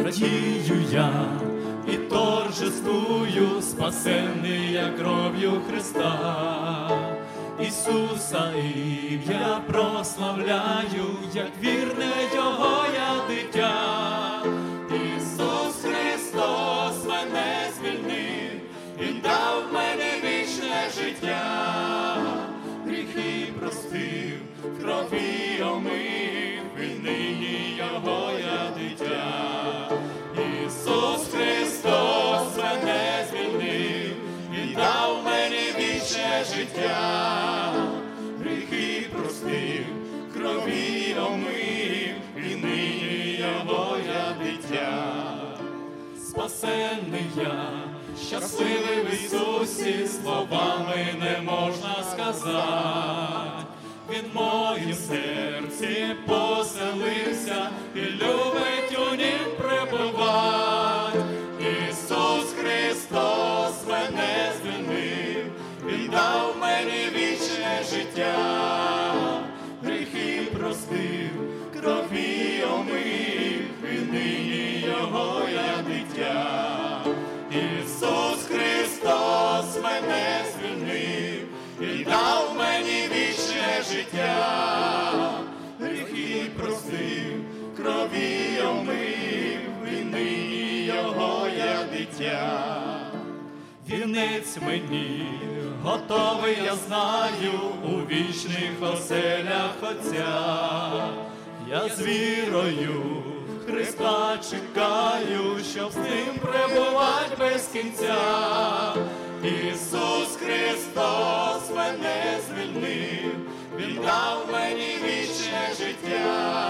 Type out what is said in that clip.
радію я і торжествую, спасенний я кров'ю Христа. Ісуса ім'я прославляю, як вірне Його я дитя. Ісус Христос мене звільнив і дав мені вічне життя. Гріхи простив, в крові омив, і нині Його я дитя. Ісус Христос мене звільнив і дав мені вічне життя. Гріхи простив, крові омив, і нині Його я дитя. Спасенний я, щасливий в Ісусі, словами не можна сказати. Він в моїм серці поселився і любить у нім пребувати. Ісус Христос мене звільнив і дав мені вічне життя. Гріхи простив, крові омив, і нині Його я дитя. Ісус Христос мене звільнив і дав мені вічне життя. Гріхи простив, крові омив, і нині Його я дитя. Вінець мені готовий, я знаю, у вічних оселях Отця. Я з вірою Христа чекаю, щоб з ним перебувати без кінця. Ісус Христос мене звільнив, Він дав мені вічне життя.